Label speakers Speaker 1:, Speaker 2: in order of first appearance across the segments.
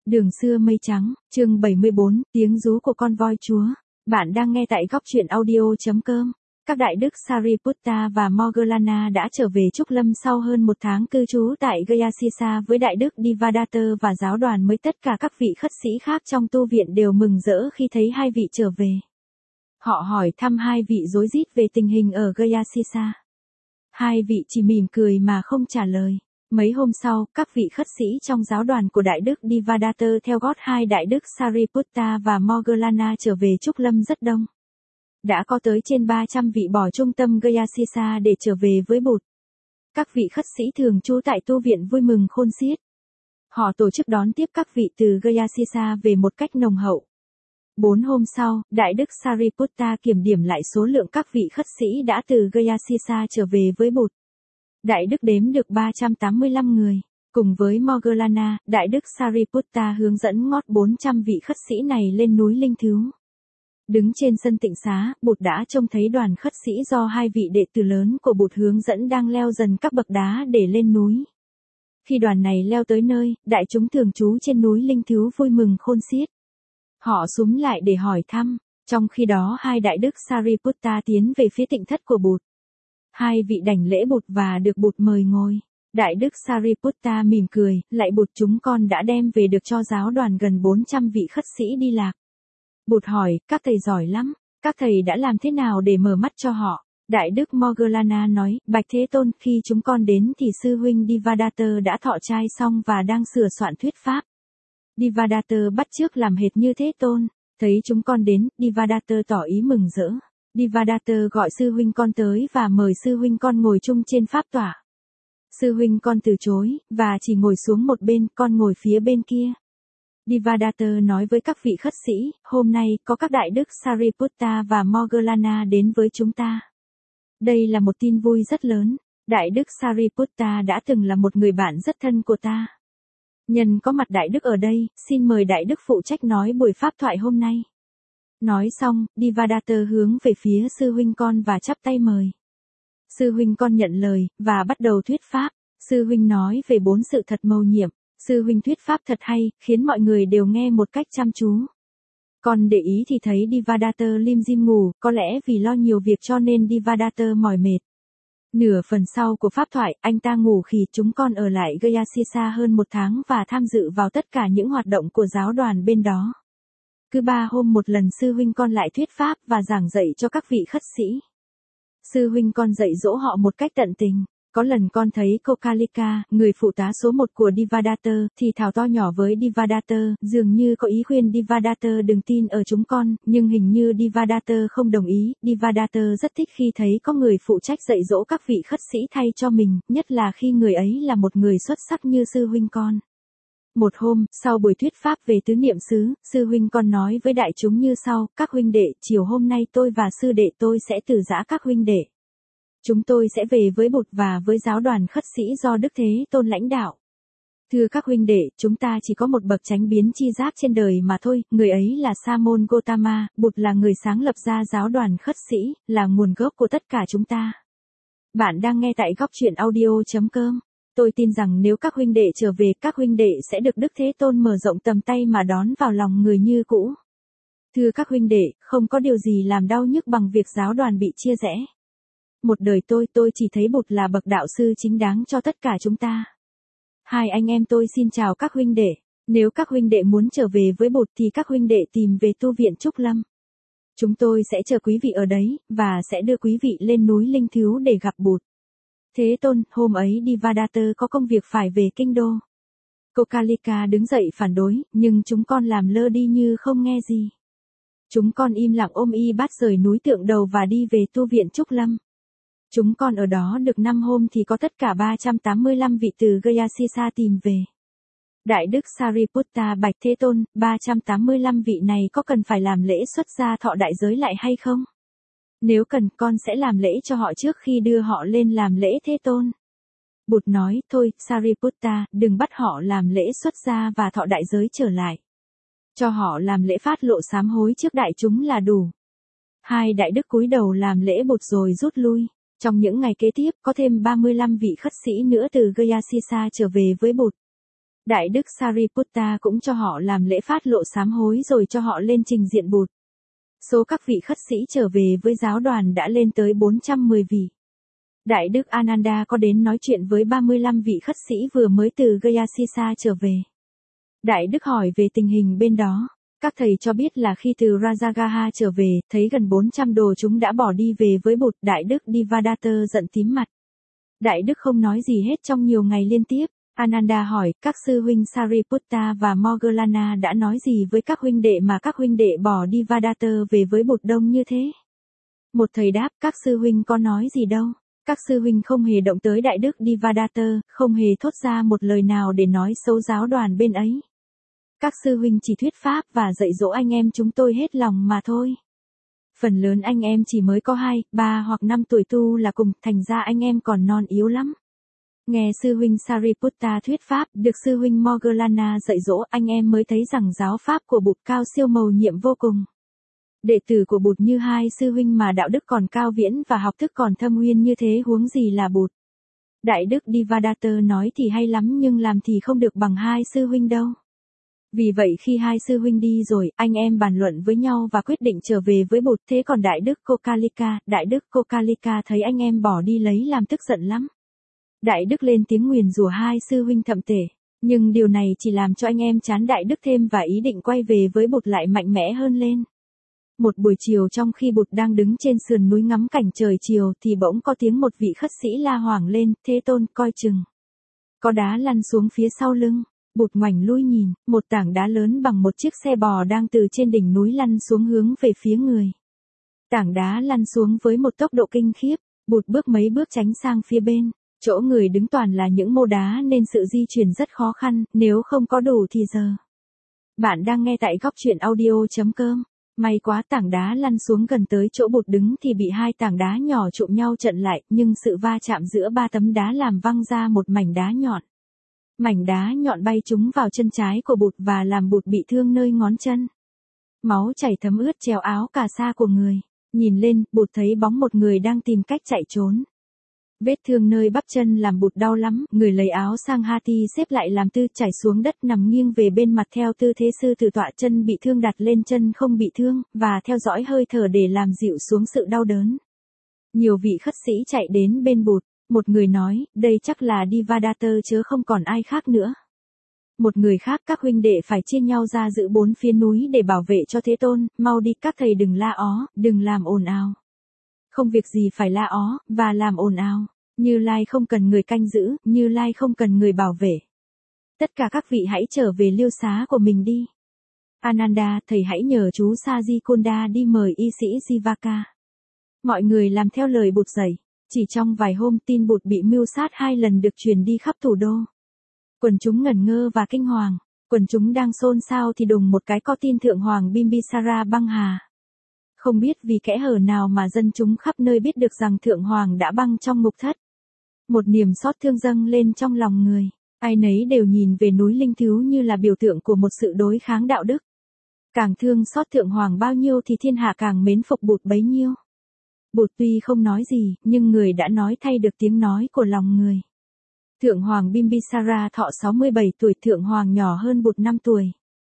Speaker 1: Đường xưa mây trắng, chương 74, tiếng rú của con voi chúa. Bạn đang nghe tại góc truyện audio.com. Các đại đức Sariputta và Moggallana đã trở về Trúc Lâm sau hơn một tháng cư trú tại Gayasisa với đại đức Devadatta và giáo đoàn mới. Tất cả các vị khất sĩ khác trong tu viện đều mừng rỡ khi thấy hai vị trở về. Họ hỏi thăm hai vị rối rít về tình hình ở Gayasisa. Hai vị chỉ mỉm cười mà không trả lời. Mấy hôm sau, các vị khất sĩ trong giáo đoàn của Đại đức Devadatta theo gót hai Đại đức Sariputta và Moggallana trở về Trúc Lâm rất đông. Đã có tới trên 300 vị bỏ trung tâm Gayasisa để trở về với Bụt. Các vị khất sĩ thường trú tại tu viện vui mừng khôn xiết. Họ tổ chức đón tiếp các vị từ Gayasisa về một cách nồng hậu. 4 hôm sau, Đại đức Sariputta kiểm điểm lại số lượng các vị khất sĩ đã từ Gayasisa trở về với Bụt. Đại đức đếm được 385 người. Cùng với Moggallana, Đại đức Sariputta hướng dẫn ngót 400 vị khất sĩ này lên núi Linh Thứu. Đứng trên sân tịnh xá, Bụt đã trông thấy đoàn khất sĩ do hai vị đệ tử lớn của Bụt hướng dẫn đang leo dần các bậc đá để lên núi. Khi đoàn này leo tới nơi, đại chúng thường trú trên núi Linh Thứu vui mừng khôn xiết. Họ xúm lại để hỏi thăm, trong khi đó hai đại đức Sariputta tiến về phía tịnh thất của Bụt. Hai vị đảnh lễ Bụt và được Bụt mời ngồi. Đại đức Sariputta mỉm cười, lạy Bụt, chúng con đã đem về được cho giáo đoàn gần 400 vị khất sĩ đi lạc. Bụt hỏi, các thầy giỏi lắm, các thầy đã làm thế nào để mở mắt cho họ? Đại đức Moggallana nói, bạch Thế Tôn, khi chúng con đến thì sư huynh Devadatta đã thọ trai xong và đang sửa soạn thuyết pháp. Devadatta bắt chước làm hệt như Thế Tôn. Thấy chúng con đến, Devadatta tỏ ý mừng rỡ. Devadatta gọi sư huynh con tới và mời sư huynh con ngồi chung trên pháp tọa. Sư huynh con từ chối, và chỉ ngồi xuống một bên, con ngồi phía bên kia. Devadatta nói với các vị khất sĩ, hôm nay có các đại đức Sariputta và Moggallana đến với chúng ta. Đây là một tin vui rất lớn. Đại đức Sariputta đã từng là một người bạn rất thân của ta. Nhân có mặt đại đức ở đây, xin mời đại đức phụ trách nói buổi pháp thoại hôm nay. Nói xong, Devadatta hướng về phía sư huynh con và chắp tay mời. Sư huynh con nhận lời, và bắt đầu thuyết pháp. Sư huynh nói về 4 sự thật mầu nhiệm. Sư huynh thuyết pháp thật hay, khiến mọi người đều nghe một cách chăm chú. Con để ý thì thấy Devadatta lim dim ngủ, có lẽ vì lo nhiều việc cho nên Devadatta mỏi mệt. Nửa phần sau của pháp thoại, anh ta ngủ khi chúng con ở lại Gayasisa hơn 1 tháng và tham dự vào tất cả những hoạt động của giáo đoàn bên đó. Cứ 3 hôm một lần sư huynh con lại thuyết pháp và giảng dạy cho các vị khất sĩ. Sư huynh con dạy dỗ họ một cách tận tình. Có lần con thấy cô Kalika, người phụ tá số 1 của Devadatta, thì thào to nhỏ với Devadatta, dường như có ý khuyên Devadatta đừng tin ở chúng con, nhưng hình như Devadatta không đồng ý. Devadatta rất thích khi thấy có người phụ trách dạy dỗ các vị khất sĩ thay cho mình, nhất là khi người ấy là một người xuất sắc như sư huynh con. Một hôm, sau buổi thuyết pháp về tứ niệm xứ, sư huynh con nói với đại chúng như sau, các huynh đệ, chiều hôm nay tôi và sư đệ tôi sẽ từ giã các huynh đệ. Chúng tôi sẽ về với Bụt và với giáo đoàn khất sĩ do Đức Thế Tôn lãnh đạo. Thưa các huynh đệ, chúng ta chỉ có một bậc chánh biến chi giác trên đời mà thôi, người ấy là Sa môn Gotama, Bụt là người sáng lập ra giáo đoàn khất sĩ, là nguồn gốc của tất cả chúng ta. Bạn đang nghe tại góc truyện audio.com. Tôi tin rằng nếu các huynh đệ trở về, các huynh đệ sẽ được Đức Thế Tôn mở rộng tầm tay mà đón vào lòng người như cũ. Thưa các huynh đệ, không có điều gì làm đau nhức bằng việc giáo đoàn bị chia rẽ. Một đời tôi chỉ thấy Bụt là bậc đạo sư chính đáng cho tất cả chúng ta. Hai anh em tôi xin chào các huynh đệ. Nếu các huynh đệ muốn trở về với Bụt thì các huynh đệ tìm về tu viện Trúc Lâm. Chúng tôi sẽ chờ quý vị ở đấy, và sẽ đưa quý vị lên núi Linh Thứu để gặp Bụt. Thế Tôn, hôm ấy Devadatta có công việc phải về kinh đô. Cô Kalika đứng dậy phản đối, nhưng chúng con làm lơ đi như không nghe gì. Chúng con im lặng ôm y bát rời núi Tượng Đầu và đi về tu viện Trúc Lâm. Chúng con ở đó được 5 hôm thì có tất cả 385 vị từ Gayasisa tìm về. Đại đức Sariputta bạch Thế Tôn, 385 vị này có cần phải làm lễ xuất gia thọ đại giới lại hay không? Nếu cần, con sẽ làm lễ cho họ trước khi đưa họ lên làm lễ Thế Tôn. Bụt nói, thôi, Sariputta, đừng bắt họ làm lễ xuất gia và thọ đại giới trở lại. Cho họ làm lễ phát lộ sám hối trước đại chúng là đủ. Hai đại đức cúi đầu làm lễ Bụt rồi rút lui. Trong những ngày kế tiếp, có thêm 35 vị khất sĩ nữa từ Gayasisa trở về với Bụt. Đại đức Sariputta cũng cho họ làm lễ phát lộ sám hối rồi cho họ lên trình diện Bụt. Số các vị khất sĩ trở về với giáo đoàn đã lên tới 410 vị. Đại đức Ananda có đến nói chuyện với 35 vị khất sĩ vừa mới từ Gayasisa trở về. Đại đức hỏi về tình hình bên đó. Các thầy cho biết là khi từ Rajagaha trở về, thấy gần 400 đồ chúng đã bỏ đi về với Bụt. Đại đức Devadatta giận tím mặt. Đại đức không nói gì hết trong nhiều ngày liên tiếp. Ananda hỏi, các sư huynh Sariputta và Moggallana đã nói gì với các huynh đệ mà các huynh đệ bỏ Devadatta về với Bụt đông như thế? Một thầy đáp, các sư huynh có nói gì đâu. Các sư huynh không hề động tới đại đức Devadatta, không hề thốt ra một lời nào để nói xấu giáo đoàn bên ấy. Các sư huynh chỉ thuyết pháp và dạy dỗ anh em chúng tôi hết lòng mà thôi. Phần lớn anh em chỉ mới có 2, 3 hoặc 5 tuổi tu là cùng, thành ra anh em còn non yếu lắm. Nghe sư huynh Sariputta thuyết pháp, được sư huynh Moggallana dạy dỗ, anh em mới thấy rằng giáo pháp của Bụt cao siêu mầu nhiệm vô cùng. Đệ tử của Bụt như 2 sư huynh mà đạo đức còn cao viễn và học thức còn thâm uyên như thế huống gì là Bụt. Đại đức Devadatta nói thì hay lắm nhưng làm thì không được bằng 2 sư huynh đâu. Vì vậy khi 2 sư huynh đi rồi, anh em bàn luận với nhau và quyết định trở về với Bụt. Thế còn đại đức Kokalika thấy anh em bỏ đi lấy làm tức giận lắm. Đại đức lên tiếng nguyền rủa 2 sư huynh thậm tệ, nhưng điều này chỉ làm cho anh em chán đại đức thêm và ý định quay về với Bụt lại mạnh mẽ hơn lên. Một buổi chiều trong khi Bụt đang đứng trên sườn núi ngắm cảnh trời chiều thì bỗng có tiếng một vị khất sĩ la hoảng lên, Thế Tôn coi chừng. Có đá lăn xuống phía sau lưng. Bụt ngoảnh lui nhìn, một tảng đá lớn bằng một chiếc xe bò đang từ trên đỉnh núi lăn xuống hướng về phía người. Tảng đá lăn xuống với một tốc độ kinh khiếp, Bụt bước mấy bước tránh sang phía bên. Chỗ người đứng toàn là những mô đá nên sự di chuyển rất khó khăn, nếu không có đủ thì giờ. Bạn đang nghe tại góc truyện audio.com. May quá tảng đá lăn xuống gần tới chỗ Bụt đứng thì bị 2 tảng đá nhỏ trụm nhau chặn lại, nhưng sự va chạm giữa 3 tấm đá làm văng ra một mảnh đá nhọn. Mảnh đá nhọn bay trúng vào chân trái của Bụt và làm Bụt bị thương nơi ngón chân. Máu chảy thấm ướt treo áo cà sa của người. Nhìn lên, Bụt thấy bóng một người đang tìm cách chạy trốn. Vết thương nơi bắp chân làm Bụt đau lắm, người lấy áo sang hati xếp lại làm tư, chảy xuống đất nằm nghiêng về bên mặt theo tư thế sư tử tọa, chân bị thương đặt lên chân không bị thương, và theo dõi hơi thở để làm dịu xuống sự đau đớn. Nhiều vị khất sĩ chạy đến bên Bụt, một người nói, đây chắc là Devadatta chứ không còn ai khác nữa. Một người khác, các huynh đệ phải chia nhau ra giữ 4 phía núi để bảo vệ cho Thế Tôn, mau đi các thầy đừng la ó, đừng làm ồn ào. Không việc gì phải la ó, và làm ồn ào. Như Lai không cần người canh giữ, Như Lai không cần người bảo vệ. Tất cả các vị hãy trở về liêu xá của mình đi. Ananda, thầy hãy nhờ chú Sajikunda đi mời y sĩ Jivaka. Mọi người làm theo lời Bụt dạy. Chỉ trong vài hôm tin Bụt bị mưu sát 2 lần được truyền đi khắp thủ đô. Quần chúng ngẩn ngơ và kinh hoàng. Quần chúng đang xôn xao thì đùng một cái có tin Thượng Hoàng Bimbisara băng hà. Không biết vì kẽ hở nào mà dân chúng khắp nơi biết được rằng Thượng Hoàng đã băng trong ngục thất. Một niềm xót thương dâng lên trong lòng người. Ai nấy đều nhìn về núi Linh Thứu như là biểu tượng của một sự đối kháng đạo đức. Càng thương xót Thượng Hoàng bao nhiêu thì thiên hạ càng mến phục Bụt bấy nhiêu. Bụt tuy không nói gì, nhưng người đã nói thay được tiếng nói của lòng người. Thượng Hoàng Bimbisara thọ 67 tuổi, Thượng Hoàng nhỏ hơn Bụt 5 tuổi.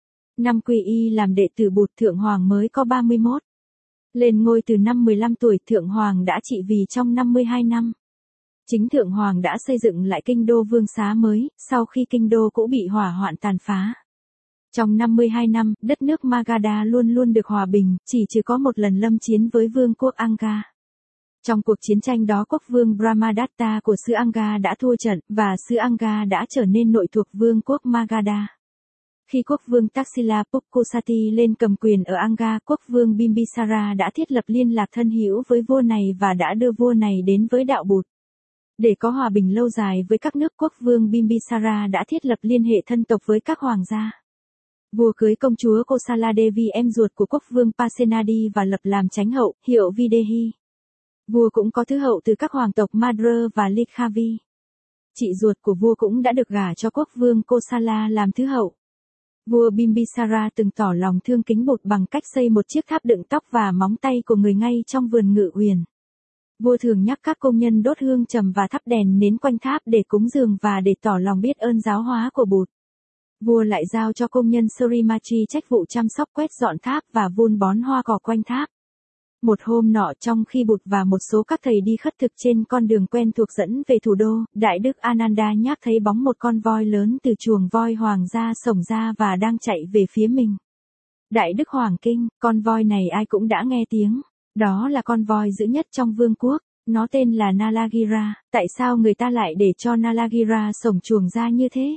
Speaker 1: Năm quy y làm đệ tử Bụt, Thượng Hoàng mới có 31. Lên ngôi từ năm 15 tuổi, Thượng Hoàng đã trị vì trong 52 năm. Chính Thượng Hoàng đã xây dựng lại kinh đô Vương Xá mới, sau khi kinh đô cũ bị hỏa hoạn tàn phá. Trong 52 năm, đất nước Magadha luôn luôn được hòa bình, chỉ có một lần lâm chiến với vương quốc Anga. Trong cuộc chiến tranh đó quốc vương Brahmadatta của xứ Anga đã thua trận, và xứ Anga đã trở nên nội thuộc vương quốc Magadha. Khi quốc vương Taxila Pukkusati lên cầm quyền ở Anga, quốc vương Bimbisara đã thiết lập liên lạc thân hữu với vua này và đã đưa vua này đến với đạo Bụt. Để có hòa bình lâu dài với các nước, quốc vương Bimbisara đã thiết lập liên hệ thân tộc với các hoàng gia. Vua cưới công chúa Kosala Devi em ruột của quốc vương Pasenadi và lập làm chánh hậu, hiệu Videhi. Vua cũng có thứ hậu từ các hoàng tộc Madra và Likhavi. Chị ruột của vua cũng đã được gả cho quốc vương Kosala làm thứ hậu. Vua Bimbisara từng tỏ lòng thương kính Bụt bằng cách xây một chiếc tháp đựng tóc và móng tay của người ngay trong vườn Ngự Uyển. Vua thường nhắc các công nhân đốt hương trầm và thắp đèn nến quanh tháp để cúng dường và để tỏ lòng biết ơn giáo hóa của Bụt. Vua lại giao cho công nhân Surimachi trách vụ chăm sóc quét dọn tháp và vun bón hoa cỏ quanh tháp. Một hôm nọ trong khi Bụt và một số các thầy đi khất thực trên con đường quen thuộc dẫn về thủ đô, Đại đức Ananda nhác thấy bóng một con voi lớn từ chuồng voi hoàng gia xổng ra và đang chạy về phía mình. Đại đức hoàng kinh, con voi này ai cũng đã nghe tiếng. Đó là con voi dữ nhất trong vương quốc, nó tên là Nalagira, tại sao người ta lại để cho Nalagira xổng chuồng ra như thế?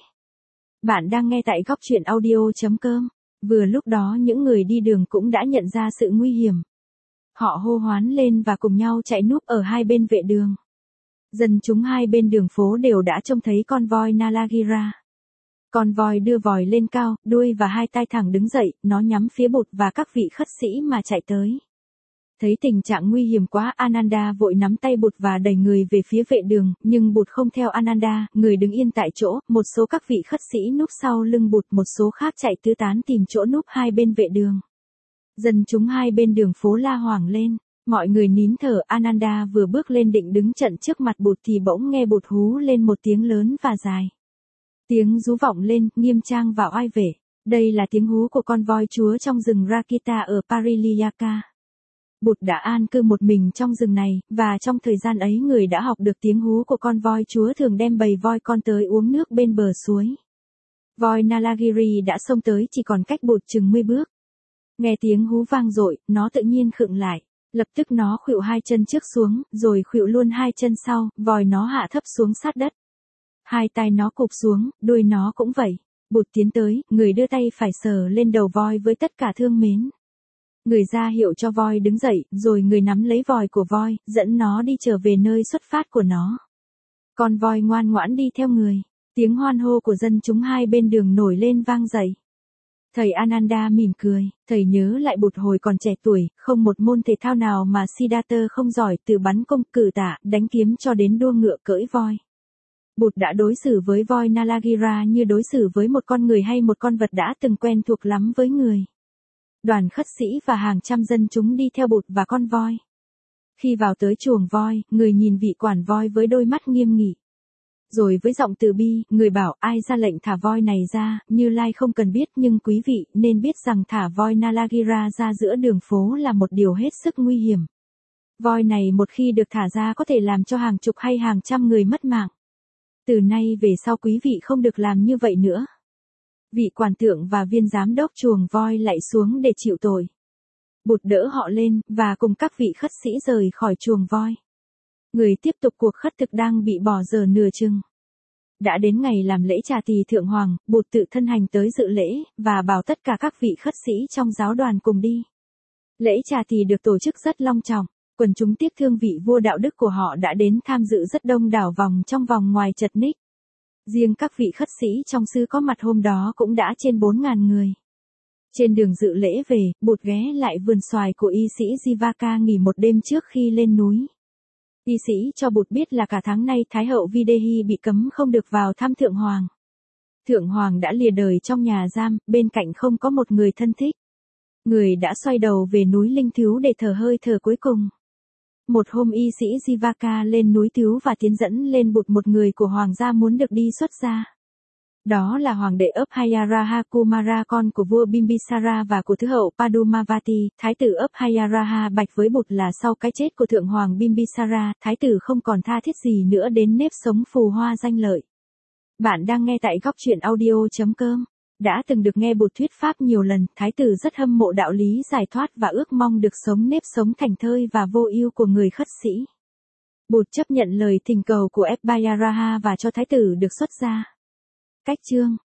Speaker 1: Bạn đang nghe tại góc truyện audio.com. Vừa lúc đó những người đi đường cũng đã nhận ra sự nguy hiểm. Họ hô hoán lên và cùng nhau chạy núp ở hai bên vệ đường. Dân chúng hai bên đường phố đều đã trông thấy con voi Nalagira. Con voi đưa vòi lên cao, đuôi và hai tai thẳng đứng dậy, nó nhắm phía Bụt và các vị khất sĩ mà chạy tới. Thấy tình trạng nguy hiểm quá, Ananda vội nắm tay Bụt và đẩy người về phía vệ đường, nhưng Bụt không theo Ananda, người đứng yên tại chỗ, một số các vị khất sĩ núp sau lưng Bụt, một số khác chạy tứ tán tìm chỗ núp hai bên vệ đường. Dân chúng hai bên đường phố la hoảng lên, mọi người nín thở. Ananda vừa bước lên định đứng trận trước mặt Bụt thì bỗng nghe Bụt hú lên một tiếng lớn và dài. Tiếng rú vọng lên, nghiêm trang và oai vệ. Đây là tiếng hú của con voi chúa trong rừng Rakita ở Pariliaka. Bụt đã an cư một mình trong rừng này, và trong thời gian ấy người đã học được tiếng hú của con voi chúa thường đem bầy voi con tới uống nước bên bờ suối. Voi Nalagiri đã xông tới chỉ còn cách Bụt chừng 10 bước. Nghe tiếng hú vang dội, nó tự nhiên khựng lại. Lập tức nó khuỵu hai chân trước xuống, rồi khuỵu luôn hai chân sau, vòi nó hạ thấp xuống sát đất. Hai tai nó cụp xuống, đuôi nó cũng vậy. Bụt tiến tới, người đưa tay phải sờ lên đầu voi với tất cả thương mến. Người ra hiệu cho voi đứng dậy, rồi người nắm lấy vòi của voi, dẫn nó đi trở về nơi xuất phát của nó. Con voi ngoan ngoãn đi theo người. Tiếng hoan hô của dân chúng hai bên đường nổi lên vang dậy. Thầy Ananda mỉm cười, thầy nhớ lại Bụt hồi còn trẻ tuổi, không một môn thể thao nào mà Siddhartha không giỏi, từ bắn cung, cử tạ, đánh kiếm cho đến đua ngựa cưỡi voi. Bụt đã đối xử với voi Nalagira như đối xử với một con người hay một con vật đã từng quen thuộc lắm với người. Đoàn khất sĩ và hàng trăm dân chúng đi theo Bụt và con voi. Khi vào tới chuồng voi, người nhìn vị quản voi với đôi mắt nghiêm nghị. Rồi với giọng từ bi, người bảo ai ra lệnh thả voi này ra, Như Lai không cần biết, nhưng quý vị nên biết rằng thả voi Nalagira ra giữa đường phố là một điều hết sức nguy hiểm. Voi này một khi được thả ra có thể làm cho hàng chục hay hàng trăm người mất mạng. Từ nay về sau quý vị không được làm như vậy nữa. Vị quản tượng và viên giám đốc chuồng voi lạy xuống để chịu tội. Bụt đỡ họ lên, và cùng các vị khất sĩ rời khỏi chuồng voi. Người tiếp tục cuộc khất thực đang bị bỏ dở nửa chừng. Đã đến ngày làm lễ trà tỳ thượng hoàng, Bụt tự thân hành tới dự lễ, và bảo tất cả các vị khất sĩ trong giáo đoàn cùng đi. Lễ trà tỳ được tổ chức rất long trọng, quần chúng tiếc thương vị vua đạo đức của họ đã đến tham dự rất đông đảo trong vòng ngoài chật ních. Riêng các vị khất sĩ trong sư có mặt hôm đó cũng đã trên 4.000 người. Trên đường dự lễ về, Bụt ghé lại vườn xoài của y sĩ Jivaka nghỉ một đêm trước khi lên núi. Y sĩ cho Bụt biết là cả tháng nay Thái hậu Videhi bị cấm không được vào thăm Thượng Hoàng. Thượng Hoàng đã lìa đời trong nhà giam, bên cạnh không có một người thân thích. Người đã xoay đầu về núi Linh Thứu để thở hơi thở cuối cùng. Một hôm y sĩ Jivaka lên núi Thứu và tiến dẫn lên Bụt một người của hoàng gia muốn được đi xuất gia. Đó là hoàng đệ Abhyaraha Kumara, con của vua Bimbisara và của thứ hậu Padumavati. Thái tử Abhyaraha bạch với Bụt là sau cái chết của thượng hoàng Bimbisara, thái tử không còn tha thiết gì nữa đến nếp sống phù hoa danh lợi. Bạn đang nghe tại góc truyện audio.com. Đã từng được nghe Bụt thuyết pháp nhiều lần, thái tử rất hâm mộ đạo lý giải thoát và ước mong được sống nếp sống thảnh thơi và vô ưu của người khất sĩ. Bụt chấp nhận lời thỉnh cầu của Abhyaraha và cho thái tử được xuất gia. Cách chương